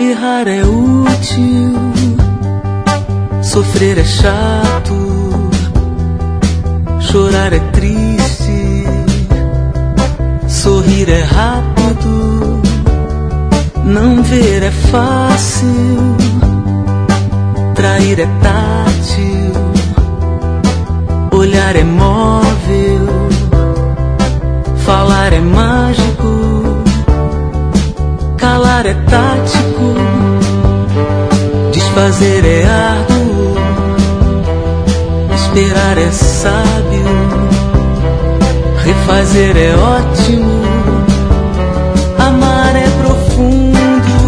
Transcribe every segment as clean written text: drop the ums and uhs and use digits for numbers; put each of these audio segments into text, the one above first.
Errar é útil, sofrer é chato, chorar é triste, sorrir é rápido, não ver é fácil, trair é tátil, olhar é móvel, falar é mágico, calar é tático, desfazer é árduo, esperar é sábio, refazer é ótimo, amar é profundo,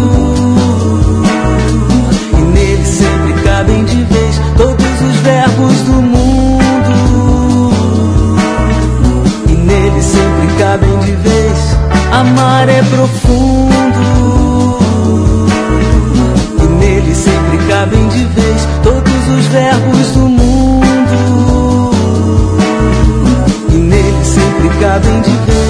e nele sempre cabem de vez todos os verbos do mundo, e nele sempre cabem de vez. Amar é profundo, e nele sempre cabem de vez todos os verbos do mundo, e nele sempre cabem de vez.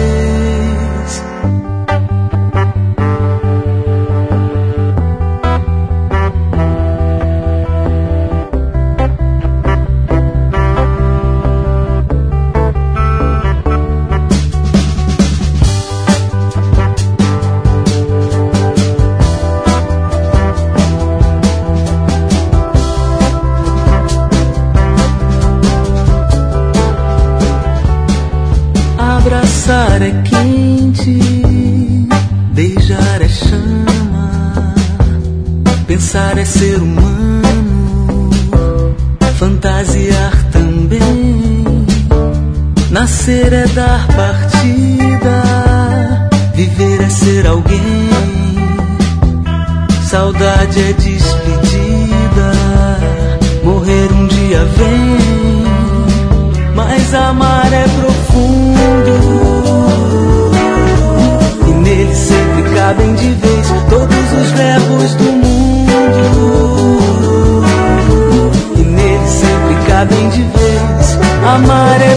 Abraçar é quente, beijar é chama, pensar é ser humano, fantasiar também, nascer é dar partida, viver é ser alguém, saudade é despedida, morrer um dia vem, mas amar é profundo, e nele sempre cabem de vez todos os verbos do mundo, e nele sempre cabem de vez. Amar é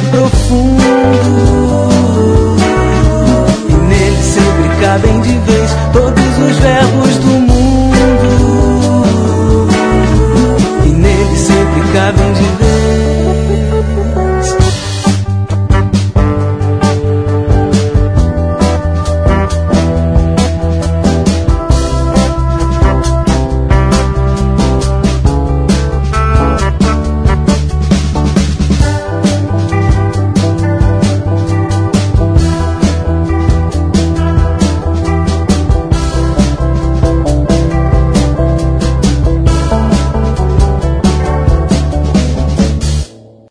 profundo, e nele sempre cabem de vez todos os verbos